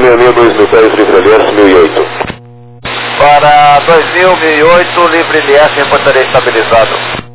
2010, livre LS 1008. Para 2008, livre LS, reportaria estabilizado.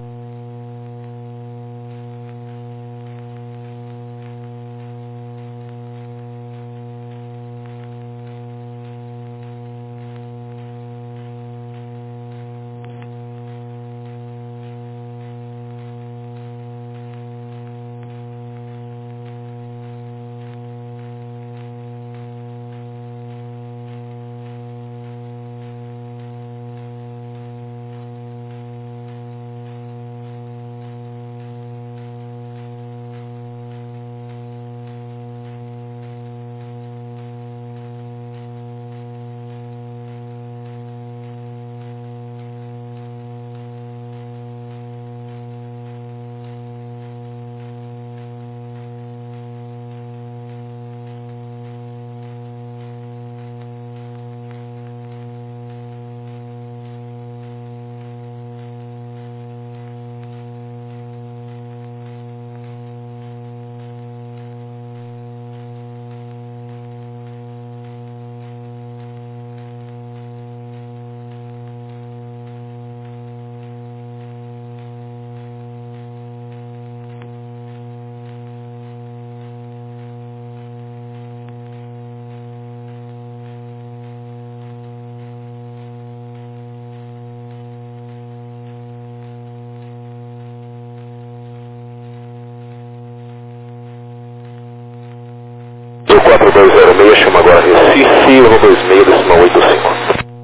Do 4206, chama agora Recife, 126,85.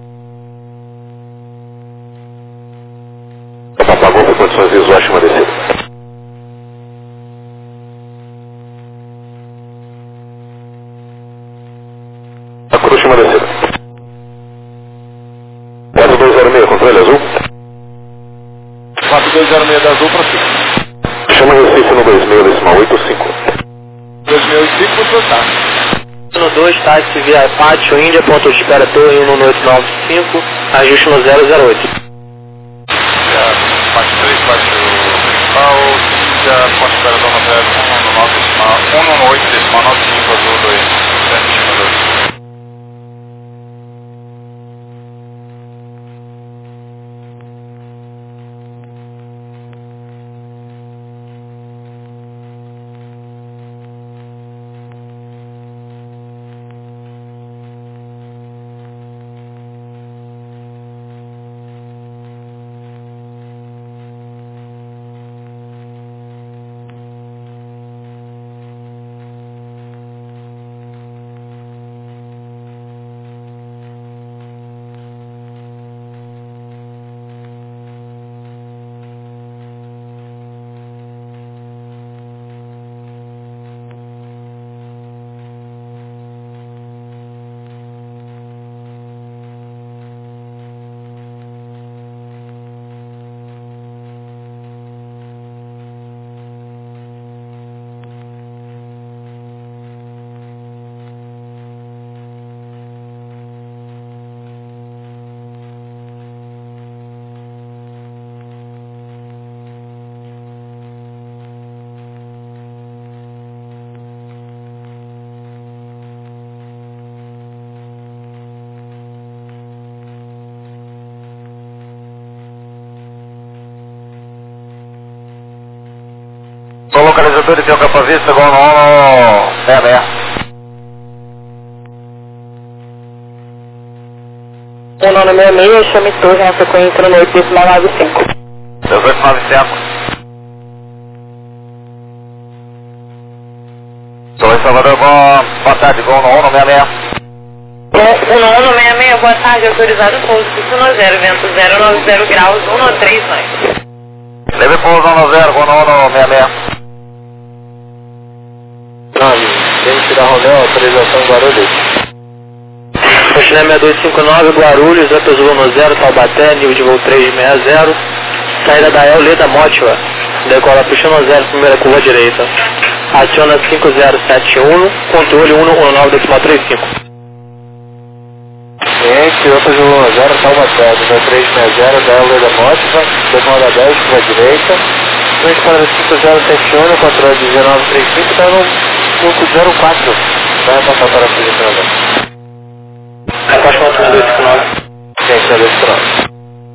Apagou por condições visuais, chama descida. A cruz, chama descida. 4206, controle azul. 4206 da azul, prossiga. Chama Recife no 26,85. 2005, total. No 2, táxi via Pátio, Índia, ponto de espera Torre 11895, ajuste no 008. Pátio 3, Pátio principal, Índia, ponto de espera Dona 118,95, azul 2, 7,2. O localizador de Capa Vista, igual no 66. 1966, chame Torre na sequência no 8,95. 1895. Torre Salvador, boa tarde, igual no 166. 166, boa tarde, autorizado pouso, no 0, vento 090 graus, 139. Leve pouso 10, igual no 166. Gente da Romeu, autorização Guarulhos. Continente 6259, Guarulhos, Zé Azul no 0, Taubaté, nível de voo 360, saída da El Leda Mótiva, decola puxando 0, primeira curva direita. Aciona 5071, controle 119,35. Cliente, Zé Azul 0, Taubaté, nível 360, da El Leda Mótiva, decola 10, curva direita. Cliente para 5071, controle 19,35, está no 504. Vai passar para a polícia agora. Apache 259. Gente, é 259.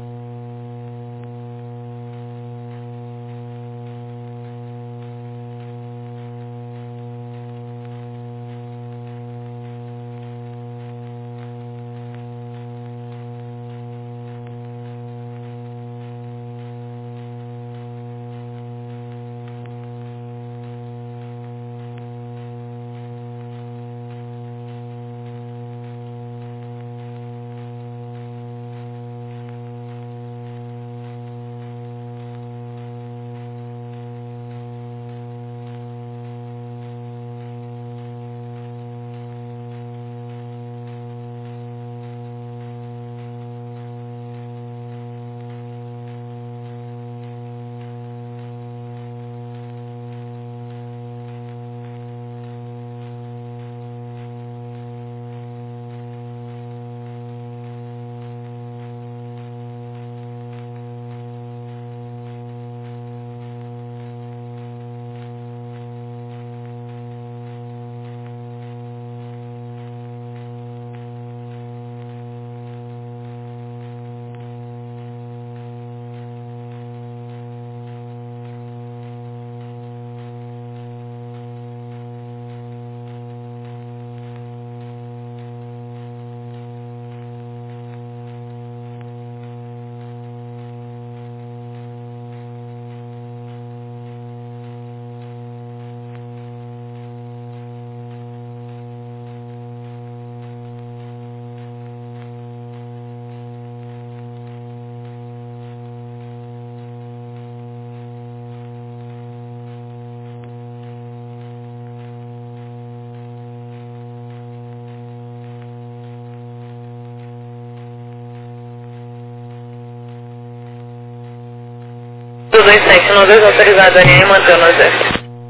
Do 2712 autorizado a linha e mantém no 0.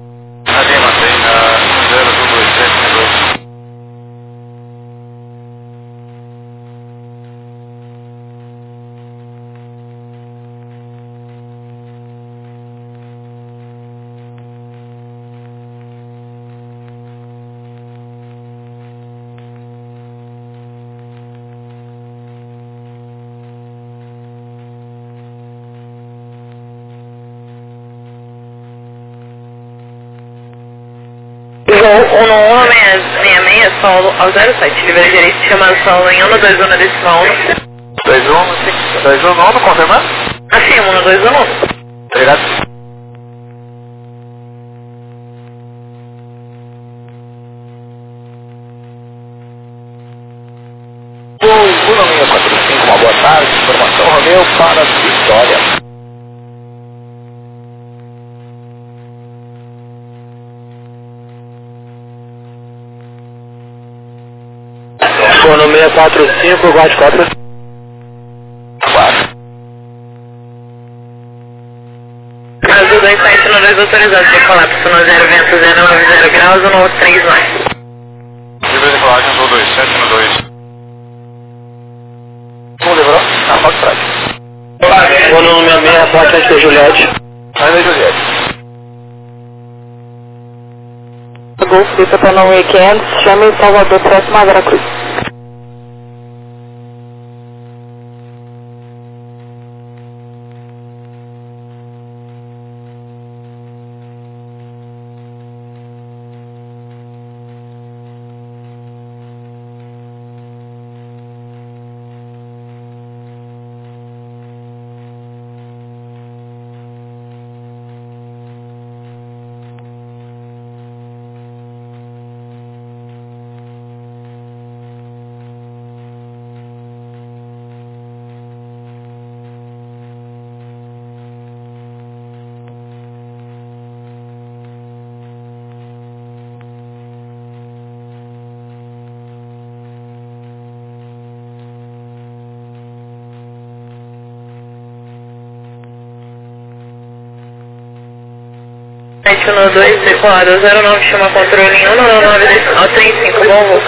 Ali, mantém 0 do 2712. Voo 1166, solo ao 07, livre direito, chamado solo em 121 decimal 1. 219, confirmando? Afirmo, 121. Obrigado. Voo 1645, uma boa tarde. Informação Romeu para Vitória. Voo 645, guarde 4. Brasil 2712 autorizado de colapso no 0 vento 090 graus, 139. Livre de colagem do 2712. Vamos lembrar? Ah, pode trás. Voo 66, reporte antes da Juliette. Ainda Juliette. Golf Vista para não weekend, chame Salvador, próximo a Veracruz. No 2, decolado 09, chama controle em 199, decimal 35, bom voo.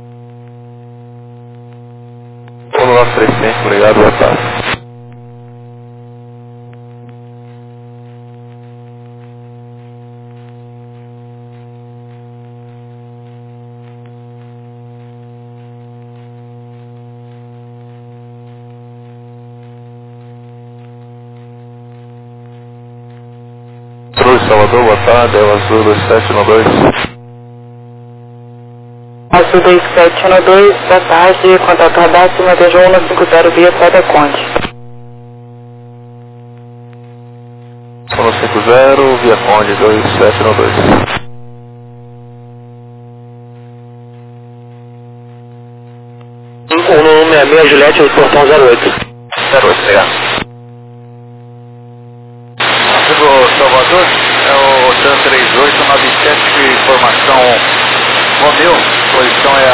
1935, obrigado, boa tarde. Salvador, boa tarde, é o Azul 2712. Azul 2712, boa tarde, contato radar, cima de 150 via Sada Conde. 150, via Conde 2712. O nome é minha Juliette do portão 08. 08, obrigado. Azul Salvador, é o TAN 3897, informação Romeu, posição é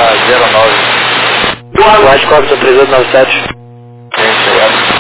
a 09. White Cobson 3897. Obrigado.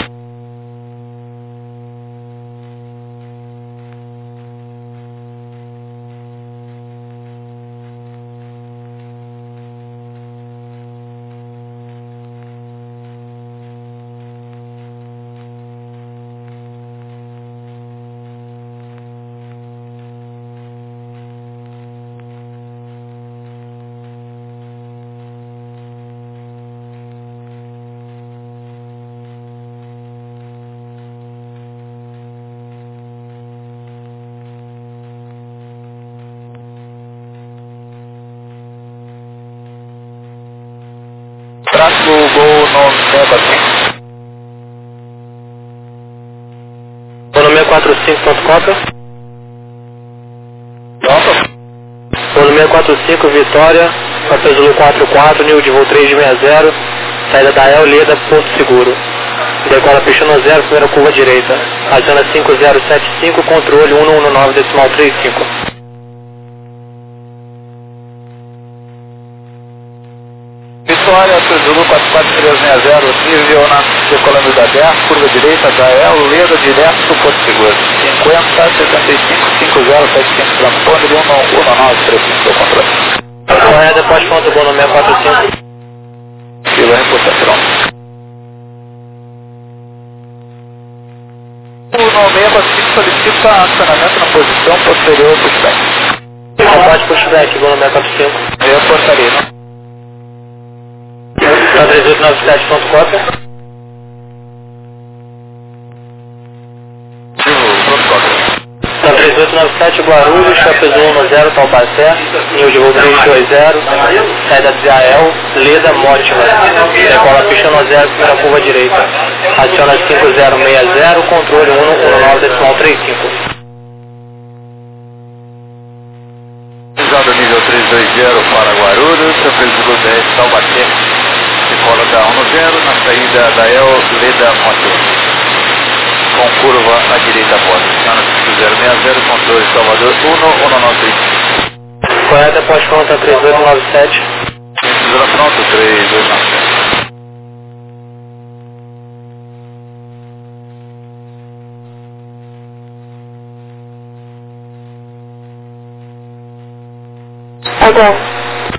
Tráfego Gol no Neva 5. O nome é 45.cópia. Pronto. O nome é 45, Vitória, Papel Zulu 44, nível de voo 360, saída da El Leda, Porto Seguro. Decola pista no 0, primeira curva direita. Aciona 5075, controle 119, decimal 35. Vitória, Zulu 44360, nível na decolando da 10, curva direita da El Leda, direto do Porto Seguro. 50, 75, 50, 75, transponder 11935, o controle. Correta, pode ponto bom no 645. Fila reportação. O nome é 45 solicita acionamento na posição posterior ao pushback. Pode pushback, bom no 645. Eu portaria, né? 3897.cópia. Tá 3897 Guarulhos, Chapezul 10 Taubaté, nível de voo 320, saída de AEL, Leda Mótima, decola pista no 0, primeira curva direita, adiciona 5060, controle 119, decimal 35. Usando nível 320 para Guarulhos, Chapezul 10 Taubaté, decola da 10 na saída da El Leda Mótima. Com curva à direita após. Aciona 5060, controle Salvador 11935. Correta, pode conta 3897. Zona pronto, 3297. Agora.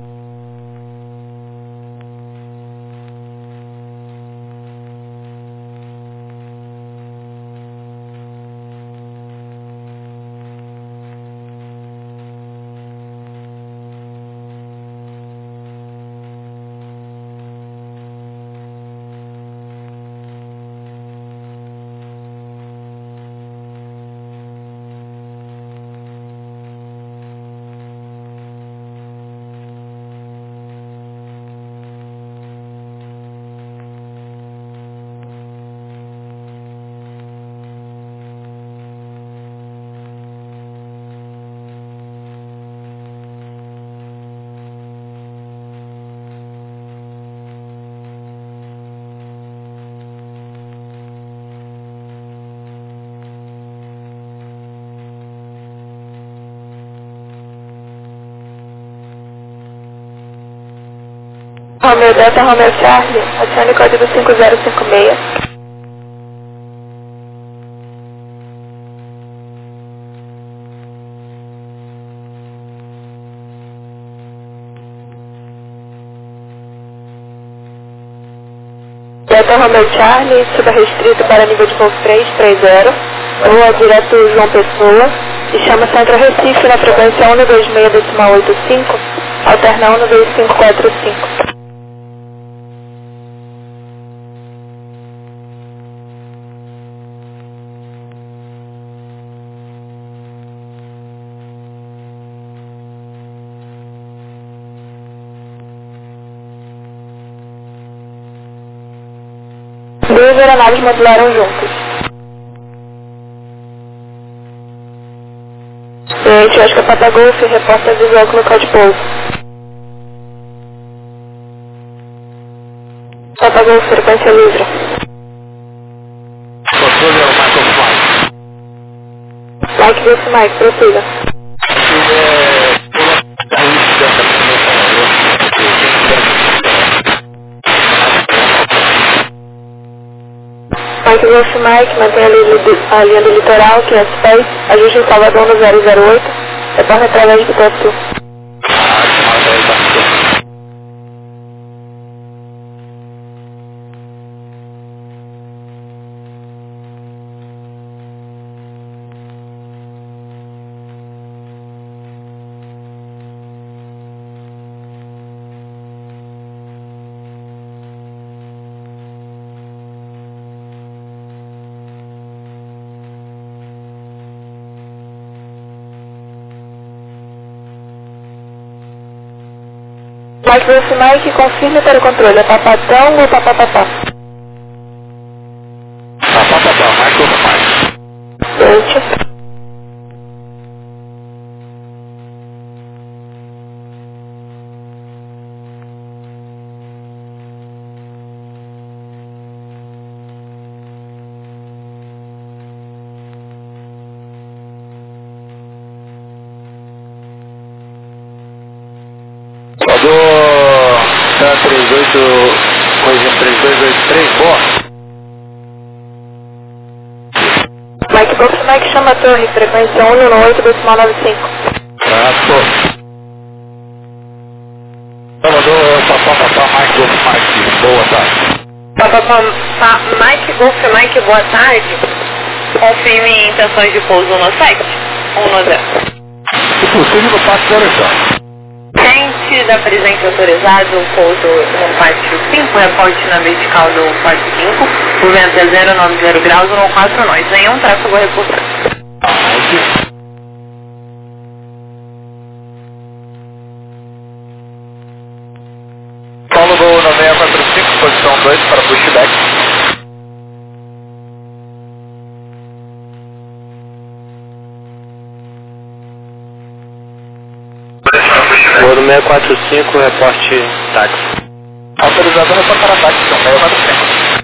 Romeo Delta, Romeo Charlie, adicione código 5056. Delta Romeo Charlie, suba restrito para nível de voo 330, voa direto João Pessoa e chama Centro Recife na frequência 126,85, alterna 12545. aviões modularam juntos. Cliente Oscar Papa Golf, reporta visual com local de pouso. Papa Golf, frequência livre. Controle é o Michael Flight. Mike Golf Mike, prossiga. Mike Golf Mike, mantenha a linha do litoral, 500 pés, ajuste em Salvador no 008, retorne através do Guaçu. Mike Golf Mike, confirme para o controle, é papatão ou papapapá? Papapá, Mike Golf Mike. Gente. Salvador, tá 38, coisa 3283, boa. Mike Golf Mike, chama a torre, frequência 118,95. Trato. Salvador, papapá, Mike Golf Mike, boa tarde. Papapá, Mike Golf Mike, boa tarde. Confirme intenções de pouso no site 110. Se possível, no pátio da Alexandre. Ciente da presença autorizada, o pouso no pátio 5, reporte na vertical do pátio 5, o vento é 090 graus, 1,4 nós, nenhum tráfego reportado. Paulo Gol 9645, posição 2 para pushback. Voo 645, reporte táxi. Autorizado no contra-ataque, então 645.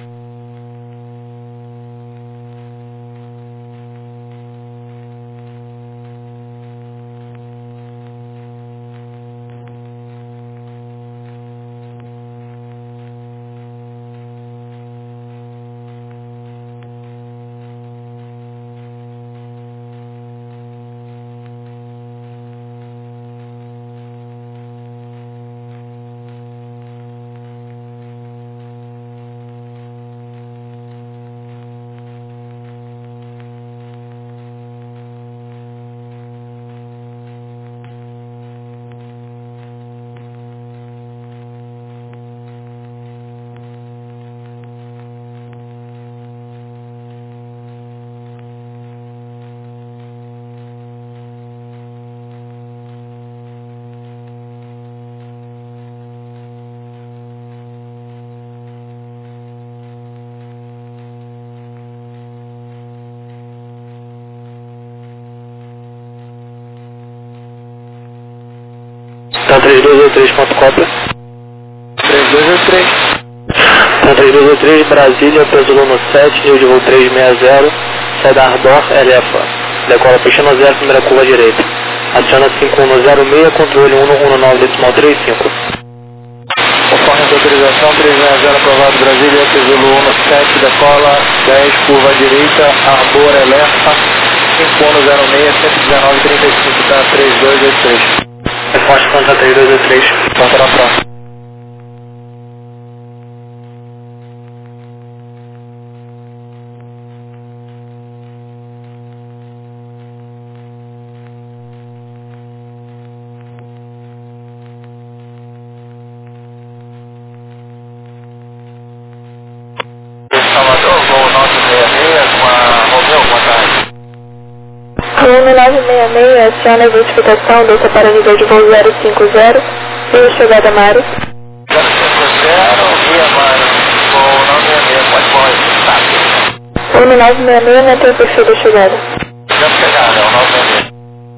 Tá 3283, ponto cópia. 3283. Tá 3283, Brasília, peso Luno 7, nível de voo 360, sai da Ardor, Elefa. Decola puxando 0, primeira curva direita. Adiciona 5106, controle 119,35. Conforme a autorização, 360 aprovado, Brasília, peso Luno 7, decola 10, curva direita, Ardor, Elefa, 5106, 119,35, tá 3283. Reporte contra 3283. Contra na próxima. Salvador, voo 966 com a Romeu, boa tarde. Aluno 966, aciona a identificação, desça para nível de voo 050, e chegada Mário. 050, Via Mário, voo 966, pode voar, tá. Volume 966, mantém o perfil da chegada. Já chegada, é o 966.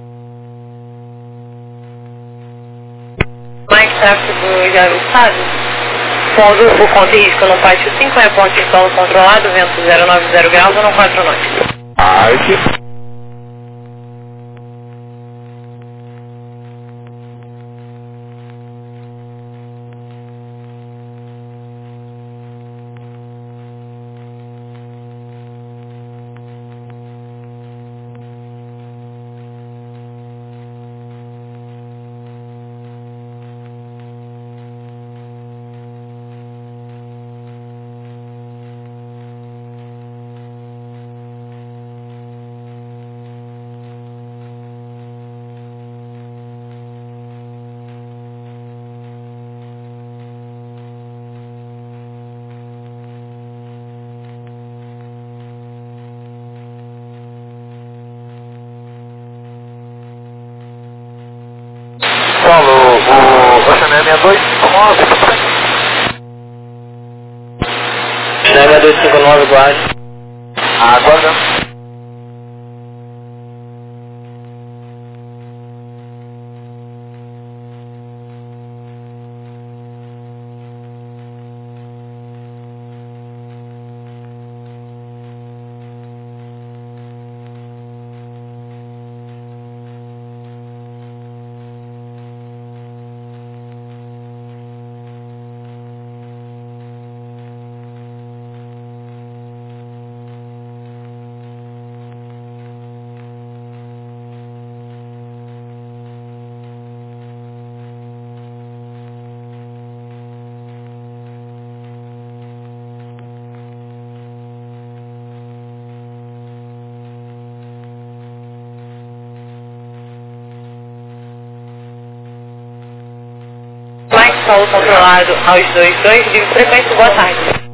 Mike, tráfego já ajustado. Pouso por conta e risco no pátio 5, reporte em solo controlado, vento 090 graus, 14 knots. Mike. Paulo, o Oceanéia 6259, tudo bem? Oceanéia 259, guarde. Aguardando. Mike, solo controlado aos 22, digo frequência, boa tarde.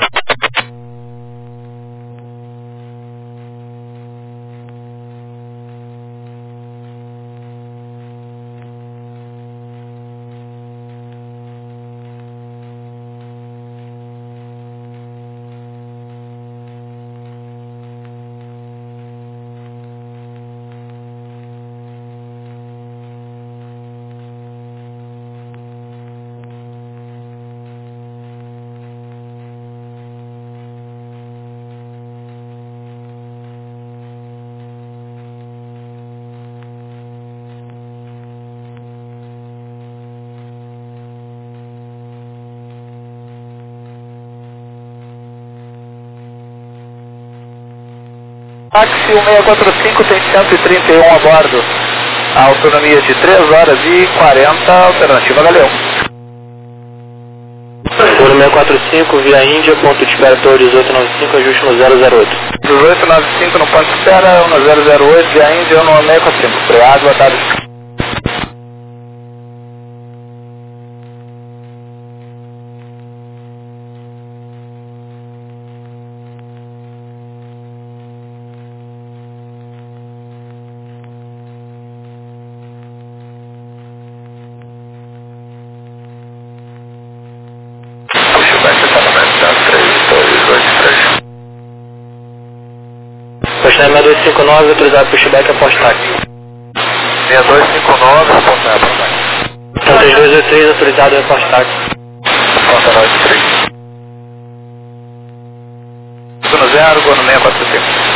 Táxi 1645 tem 131 a bordo. A autonomia de 3 horas e 40, alternativa Galeão. Volume 645, via Índia, ponto de espera Torre 1895, ajuste no 008. 1895 no ponto de espera, 1008, via Índia, 1645. Obrigado, boa tarde. Oceanéia 259, autorizado pushback após táxi. 6259, responsável. Então 3283, autorizado após táxi. Conta 93. Tudo no 0, gol no 645.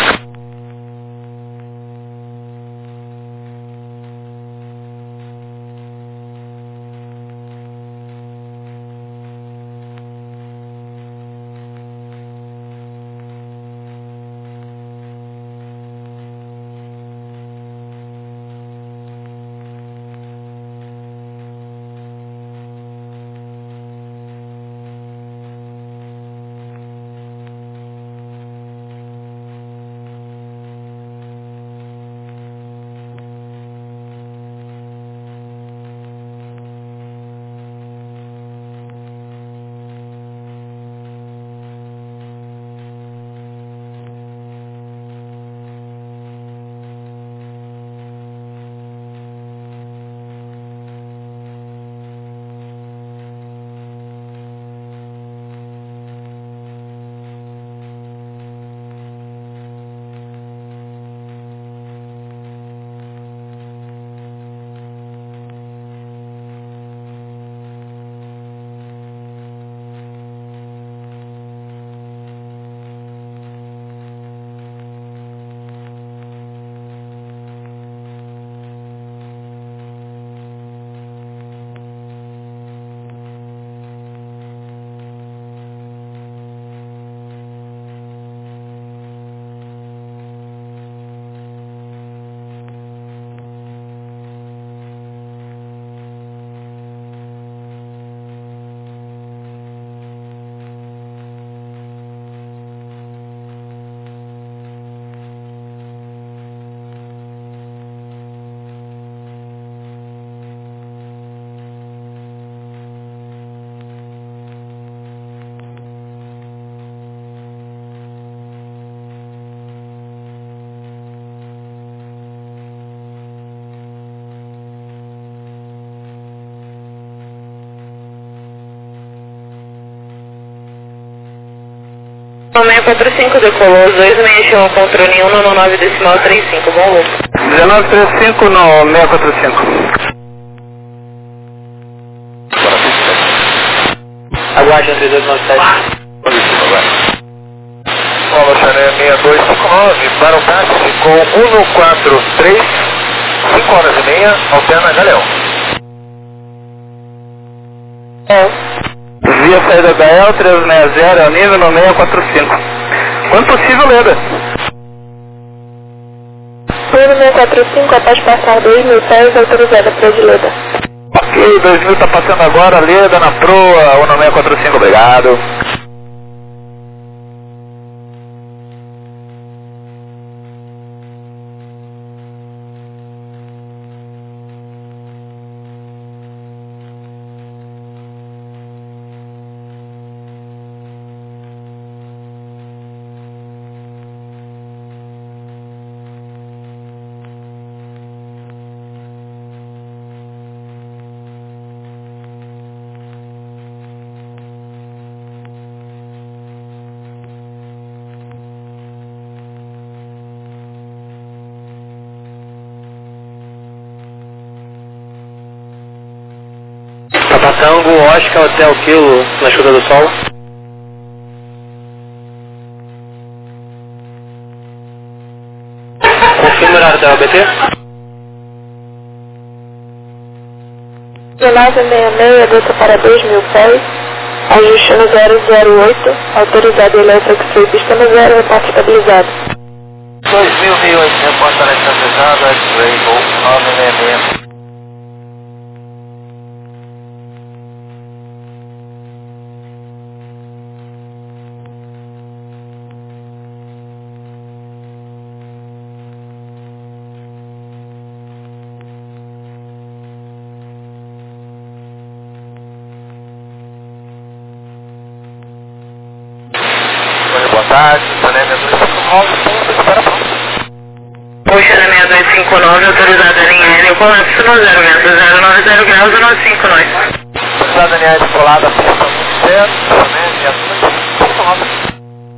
645 decolou, 26 chama controle 199 decimal 35, bom voo. 1935 no 645. Aguarde 3297. Paulo Chané 6259 para o táxi com 143, 5h30, alterna Galeão. Via saída da El 360, é o nível no 645. Quando possível, Leda. Plano 645, após passar 2.000 pés, autorizada para de Leda. Ok, 2000 está passando agora, Leda na proa, 1645, obrigado. Tango, Oscar, Hotel Kilo, na Chuva do Sol. Confirma o horário da OBT. 1966, desça para 2.000 pés, ajuste no 008, autorizado elétrico sul, pista no 0, repasse estabilizado. 2008, repórter estabilizado, X-Ray, Gol 966. Boa tarde, Chané 6259, espera pronto. Puxa na 6259, autorizada a linha aérea, colapso no 090 graus, 195 nós. Autorizada a linha aérea colada, pista 0, Chané 6259.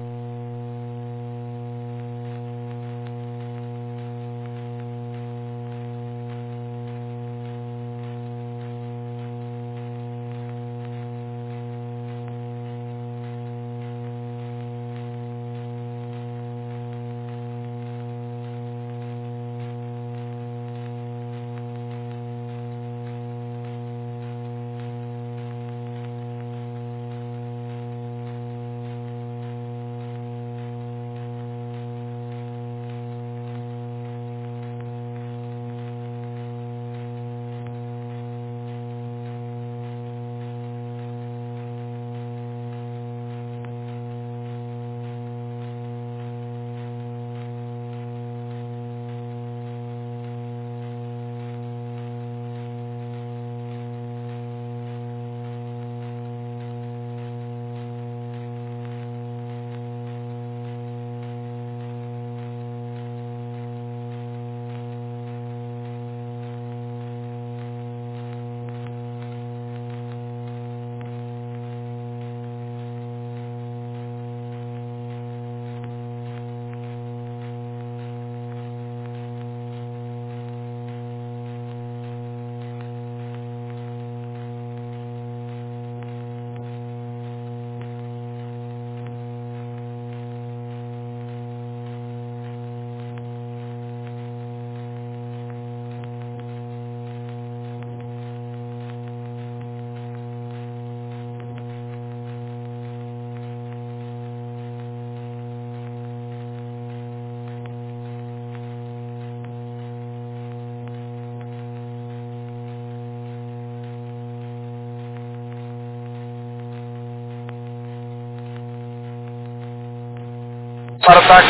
Para o táxi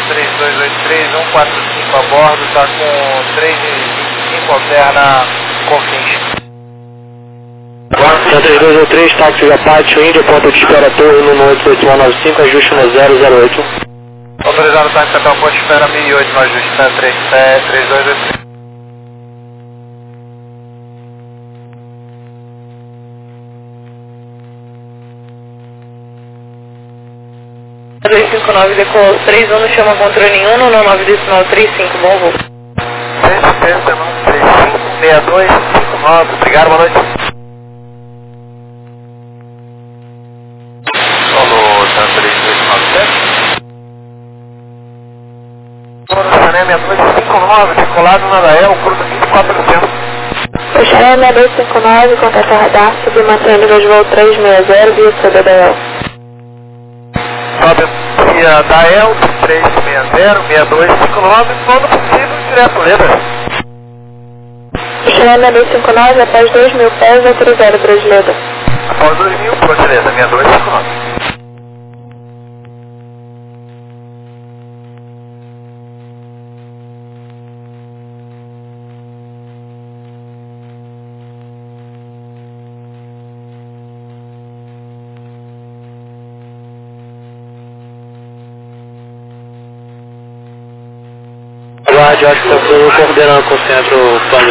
3283, 145 a bordo, está com 3,25, alterna Confins. 3283, táxi Apache, Índia, ponto de espera Torre, número 88195, ajuste no 008. Autorizado o táxi até o ponto de espera 1008, no ajuste 3283. 259 decolou 31, chama controle 1 no 9,35, bom voo. 6259, obrigado, boa noite. Solo Santa 3897. Sané 6259, decolado na Dael, curso 2400. Sané 6259, contato radar, subir mantém nível de voo 360 via CBDL. Sobe via Dael, 360, 6259, quando possível, direto, lembra? Sané 6259, após 2.000 pés, autorizado Brasileira. Após 2000, Brasileira, 6259. Aguarde, eu acho que estou coordenando com o centro plano.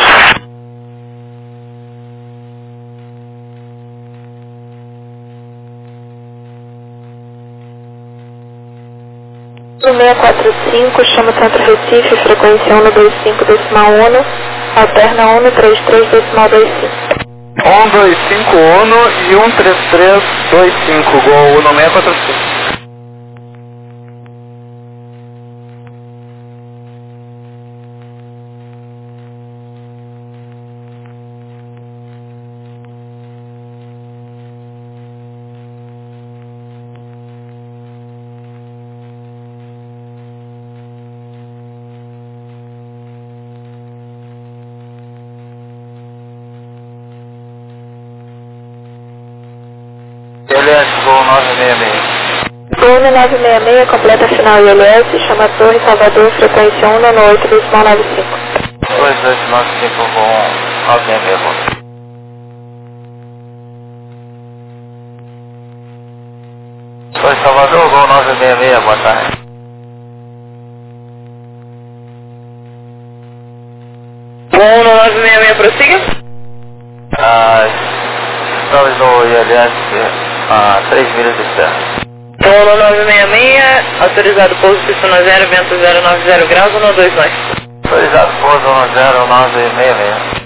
645, chama Centro Recife, frequência 125.1, alterna 133.25. 125 Uno e 13325, Gol Uno 645. ILS, Gol 966. Gol 966, completa final ILS, chama Torre Salvador, frequência 198.95. 2295, Gol 966. Oi, Salvador, Gol 966, boa tarde. Gol 966, prossiga. Estamos no ILS a 3 milhas de terra. Gol 966, autorizado pouso pistona 0, vento 090 graus, 129. Autorizado pouso 10966.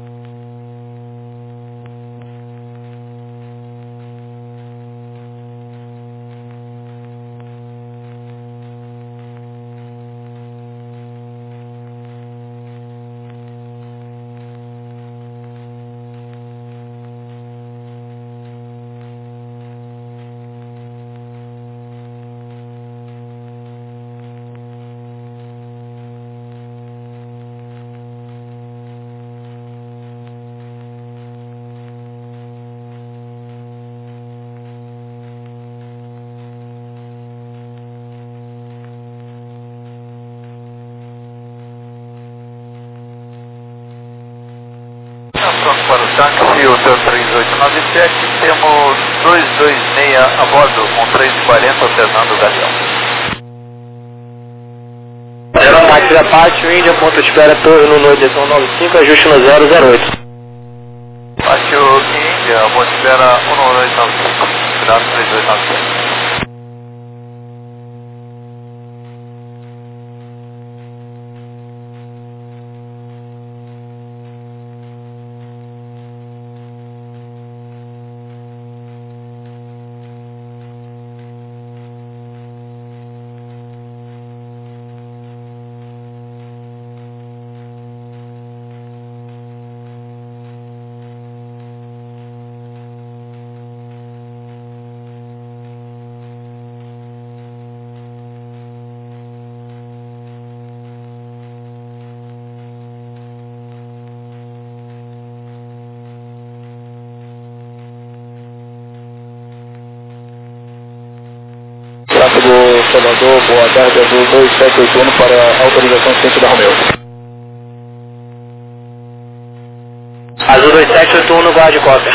Pronto para o táxi, hotel 3897, temos 226 a bordo, com 340 alternando o galeão. Táxi da Pátio, Índia, ponto de espera, Torre no 895, ajuste no 008. Pátio Índia, ponto de espera 19895, cuidado 3897. Tráfego Salvador, boa tarde, azul 2781 para autorização centro da Romeo. Azul 2781, guarde cópia.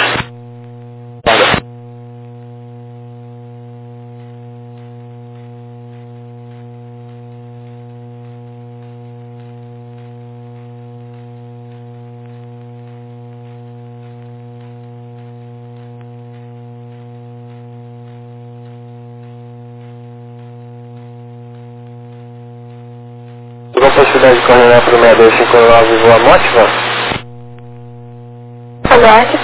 Cidade Coronel pro 6259, Voa Mótiva. Aguarde.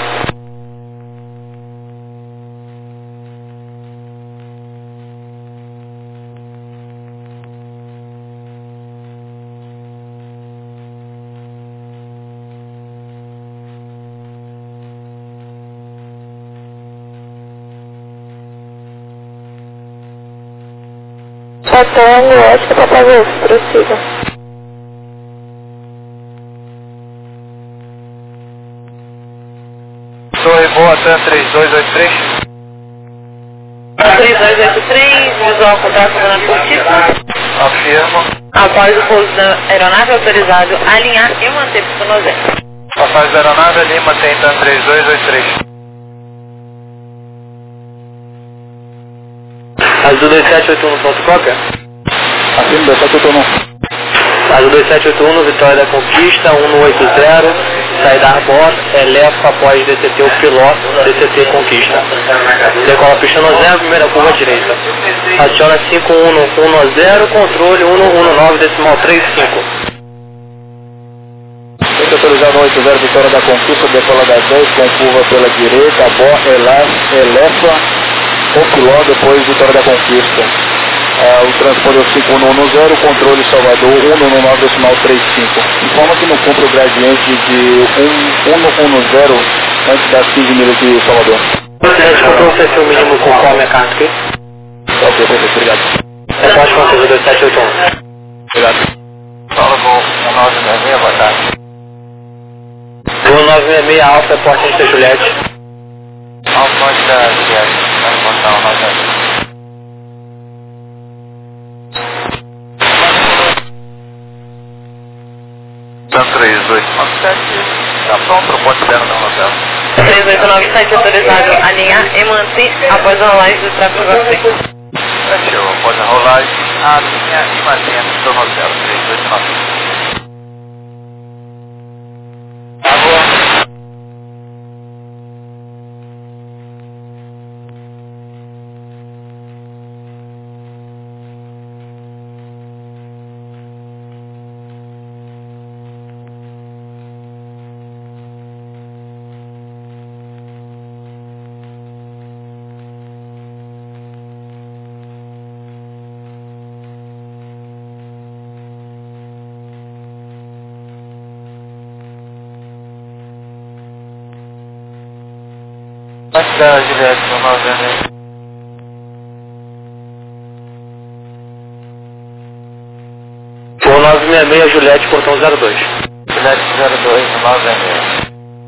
Hotel Oeste Papagos, prossiga. Torre Boa, TAM 3283. 3283, visual contato na Curtiça. Afirmo. Após o pouso da aeronave autorizado, alinhar e manter pistão zero. Passagem da aeronave, Lima tem TAM 3283. Azul 2781, ponto cópia. Afirmo 2781. Azul 2781, Vitória da Conquista, 1180, saída Arbor, eleva após DCT o piloto, DCT Conquista. Decola pista no zero, primeira curva direita. Aciona 5110, controle 119,35. Pista autorizado 80 Vitória da Conquista, decola da 10 com curva pela direita, Arbor, eleva o piloto, depois Vitória da Conquista. O transpondeu 5110, controle Salvador 119,35. Informa que não cumpre o gradiente de 110 antes das 15 milhas de Salvador. Presidente, comprou o perfil mínimo conforme a carta aqui? Ok, perfeito, obrigado. Pode conferir o 2781. Obrigado. Fala com 1966, boa tarde. Voo 966, Alfa, Porta de Juliette. Alfonso da Juliette, vai botar o 966. TAM 3897, tá pronto, pode ser no hotel. 3897 autorizado, alinhar e manter após a rolagem do tráfego AC. Fechou, após a rolagem, alinha e mantém no hotel 3897. Da Juliette, no 966. Voo 966, Juliette, portão 02. Juliette 02, no 966.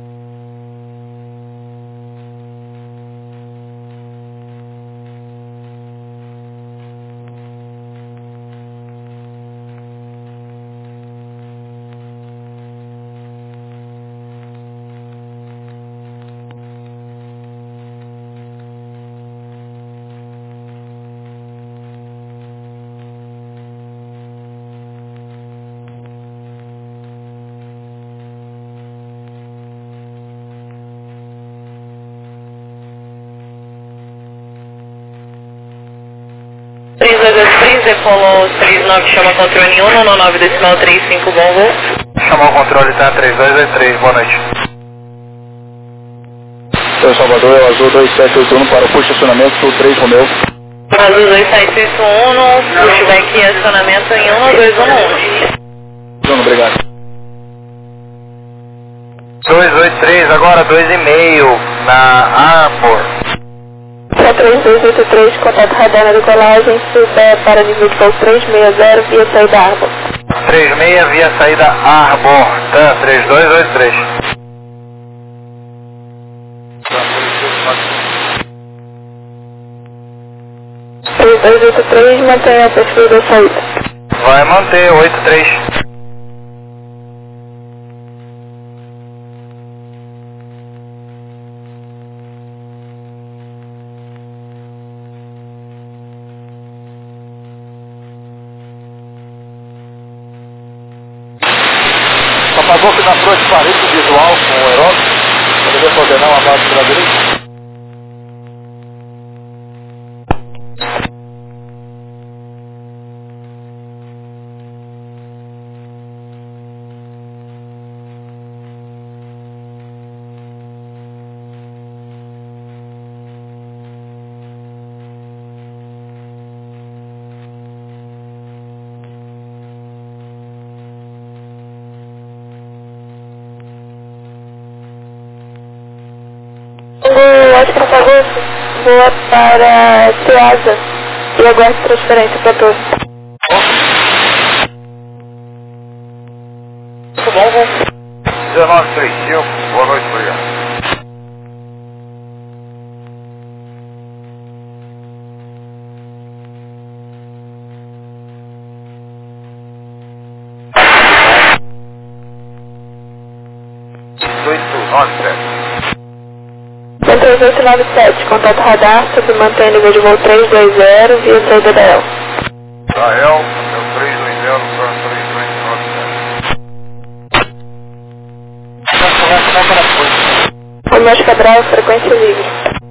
Decolou 39, chama controle 119,35, bom voo. Chamou o controle, tá 3223, boa noite. Senhor Salvador, é o Azul 2781 para o posicionamento 3 Romeu. Azul 2781, pushback e acionamento em 12211. Bruno, obrigado. 283, agora 2,5 na Arbor. 3283, contato radar na decolagem, super para nível de voo 360 via saída Arbor. 36 via saída Arbor, TAM 3283. Três 283, mantenha o perfil da saída. Vai manter 83. Apagou que na frente parede visual com o aerógrafo. Poderia coordenar uma base pela direita? Oscar Pagou voa para Ceasa e aguarda transferência para torre. Muito bom, 1935, boa noite, obrigado. Centro 897, contato radar, submantém nível de voo 320 via saída da EL. Da EL, meu 320 para 3297. Romeu Cabral, frequência livre.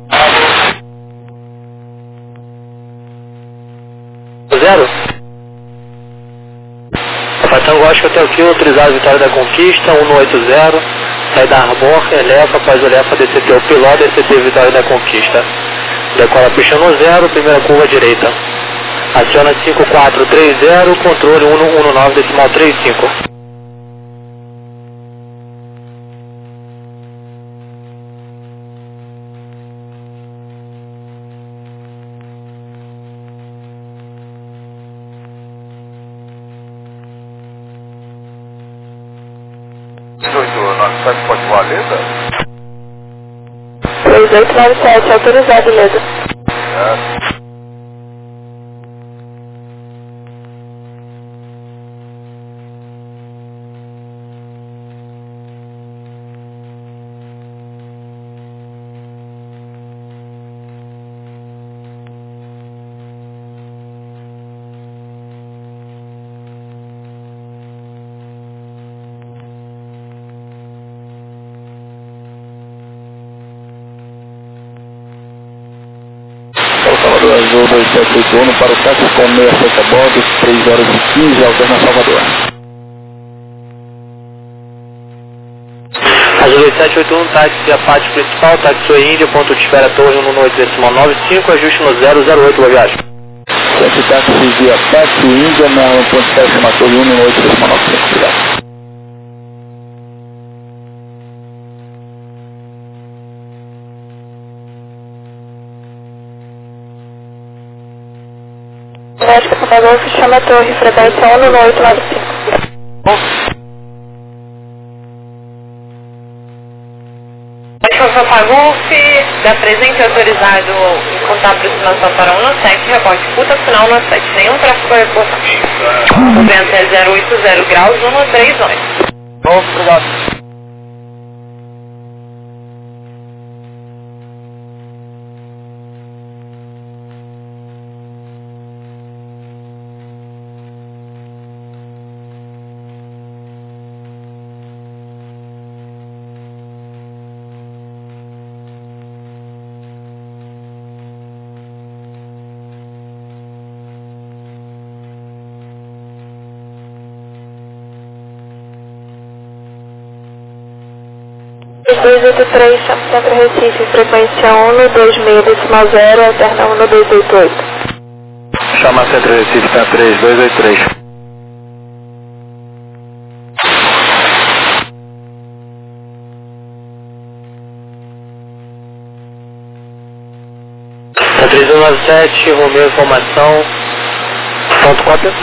Zero. Patango Oscar Hotel Kilo, autorizado Vitória da Conquista, 180, saída Arbor, Elefa, após o Elefa, DCT o piloto, DCT Vitória da Conquista. Decola puxando 0, primeira curva direita. Aciona 5430, controle 119,35. Pode voar, Leda? 3897, autorizado, Leda. Salvador Azul 2781 para o táxi com 67 a bordo, 3 horas e 15, alterna Salvador. Azul 2781, táxi a parte principal, táxi Oi Índia, ponto de espera torre 118,95, ajuste no 008, boa viagem. 7 táxis via táxi Índia na ponto de espera torre 118,95, obrigado. Oscar Pagou, chama a torre, frequência 11895. Oscar Pagou, da presente autorizado em contar aproximação para 197, reporte puta final 97, nenhum tráfego a reportar. O vento é 080 graus, 139. Bom, obrigado. Os 283, chama Centro Recife, frequência 126,0, alterna 1288. Chama Centro Recife, tá 3283. Tá 3197, Romeu informação, ponto cópia.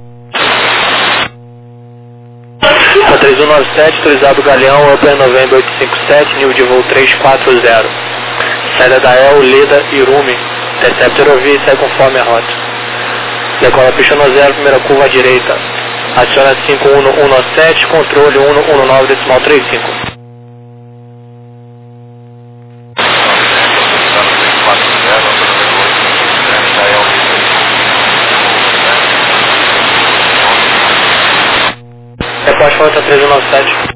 Tá 3197, autorizado Galeão, Upper November 857, nível de voo 340. Saída da EL, Leda, Irume, Interceptor ouvir e sai conforme a rota. Decola pista no 0, primeira curva à direita. Aciona 5117, controle 119,35. Depois falta 397.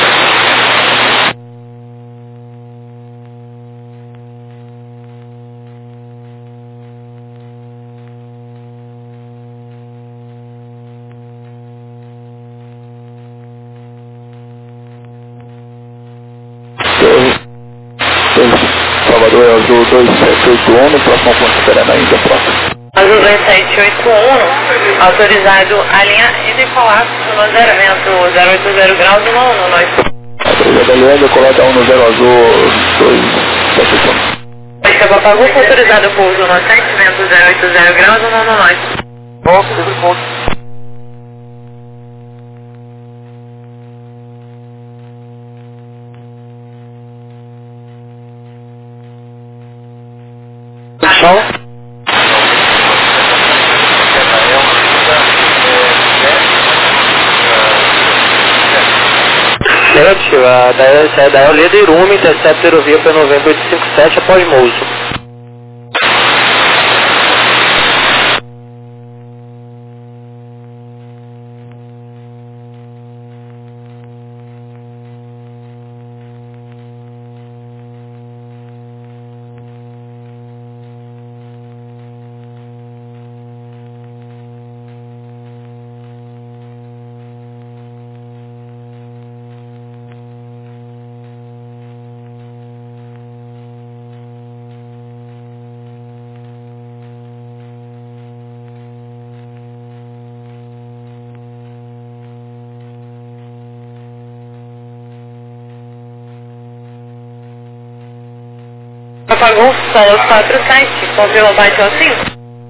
Salvador é Azul 2781, próximo ponto esperando ainda, próximo. Azul 2781, autorizado a linha N colapso no vento 080 graus 119. Autorizado a linha, decolada 10 Azul 2781. Tática Papagu, autorizado o pouso no 7, vento 080 graus, no nós. Volta, livre ponto. Sol. Negativa, da El Leda Irume, intercepta aerovia para novembro 857 após Mouso. Papagu, Sol 47, confirma baixo ao 5.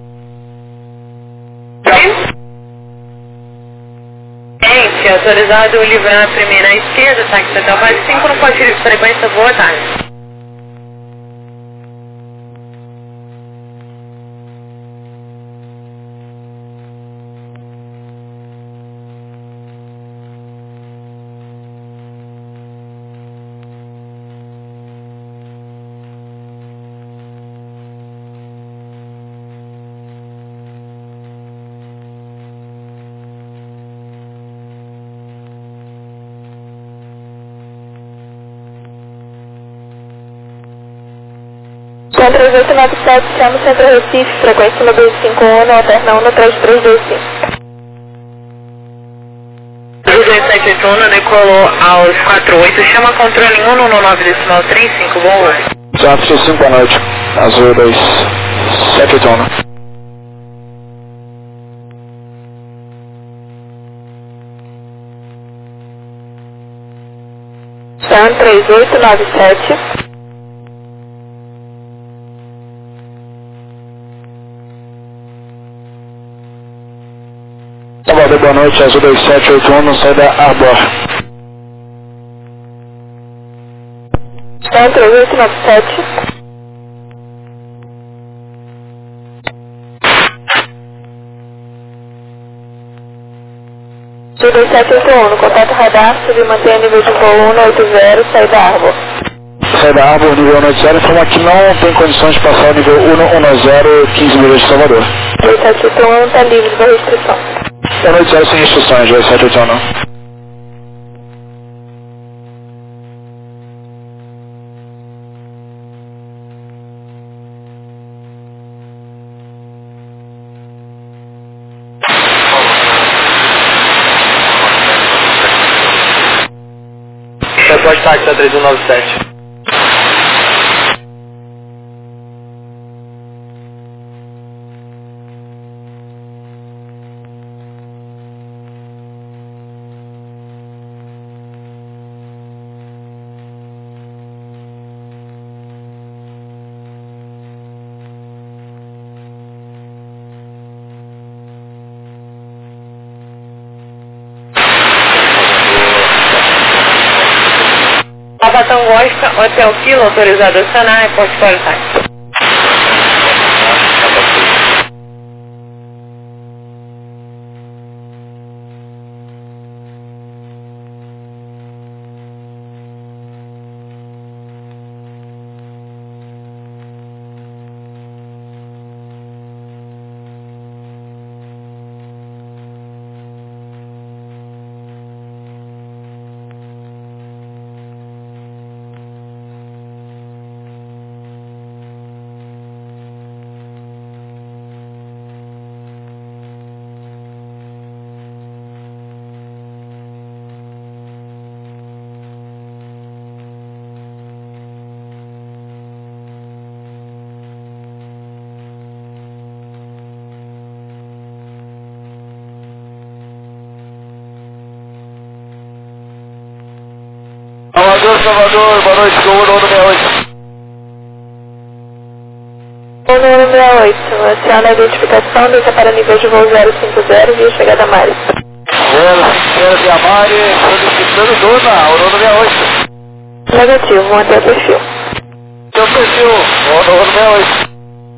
Gente, autorizado livrar a primeira à esquerda, táxi até o baixo 5, no pote de frequência, boa tarde. Com 3897, chama o Centro Recife, frequência no 251, alterna 1 no 3325. 2781, decolou aos 48, chama controle 1 no 9,35, bom voo. Zafo 5, boa noite. Azul 2781. Sam 3897. Salvador, boa noite, Azul 2781, sai da Arbor. Sam 3897. Azul 2781, contato radar, subir mantenha nível de voo 180, sai da Arbor. Sai da Arbor, nível 180, informa que não tem condições de passar o nível 110, 15 milhas de Salvador. 2781 está livre da restrição. 180 sem restrições, 2781. Pode táxi a 3197. Abatão Gosta, Hotel Kilo, autorizado a acionar, airport for táxi. Salvador, boa noite, Gol 68. aciona a identificação, desça para nível de voo 050, via chegada a Mari. 050 via Mari, solicitando Dona, Aurora 68. Negativo, manter o perfil. Seu perfil, Aurora 68.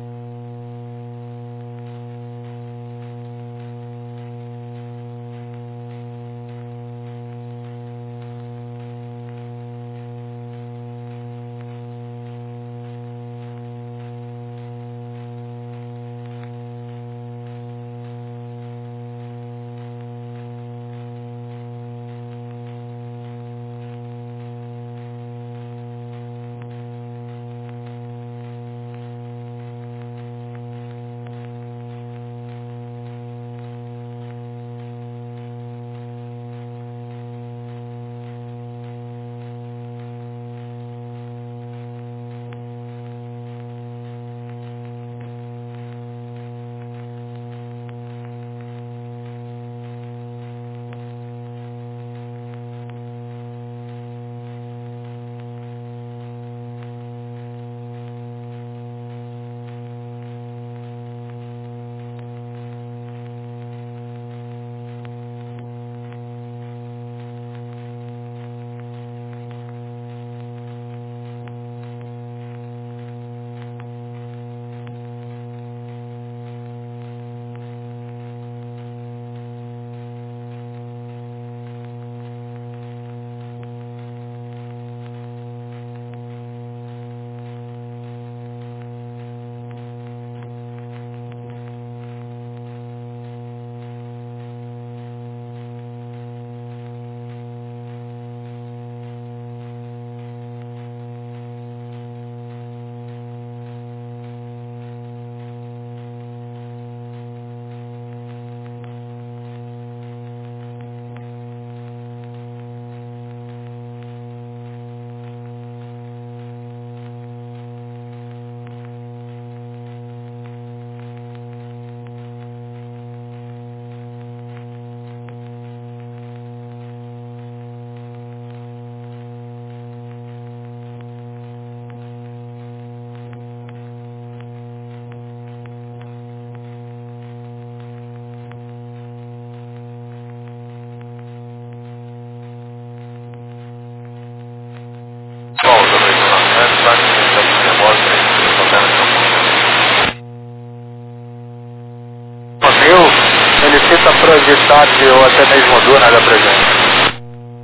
Solicitado ou até mesmo Dona da presença.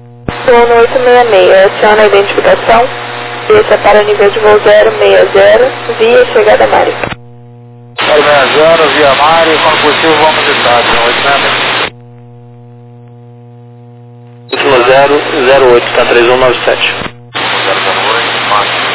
Sono 866, aciona a identificação, desça para nível de voo 060, via chegada a Mari. 060 via Mari, quando possível vamos de tarde, 866. 008, está 3197. 008, máximo.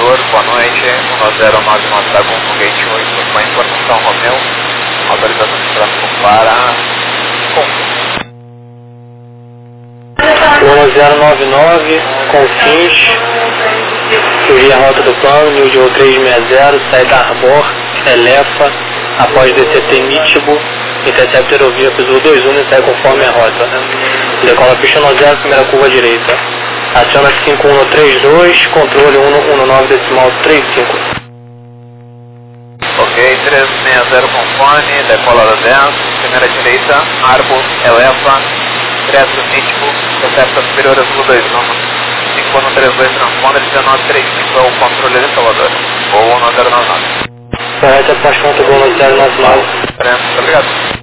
Salvador, boa noite, 1099 Dragon no Gate 8, com a informação Romeu, autorização de tráfego para Lua 099, Confins, seguir a rota do plano, New de voo 360, saída Arbor, Elefa, após DCT Nítibo, intercepta aerovia, piso 21 e sai conforme a rota. Decola pista 10, primeira curva direita. Aciona 5132, controle 119.35. Ok, 360 conforme, decola da 10, primeira direita, Arbor, Elefa, direto Nítibo, intercepta superior a Zulu 2, 5132 transponder, 1935 é o controle de Salvador, ou 1099. Correto, após conta do 099. Obrigado.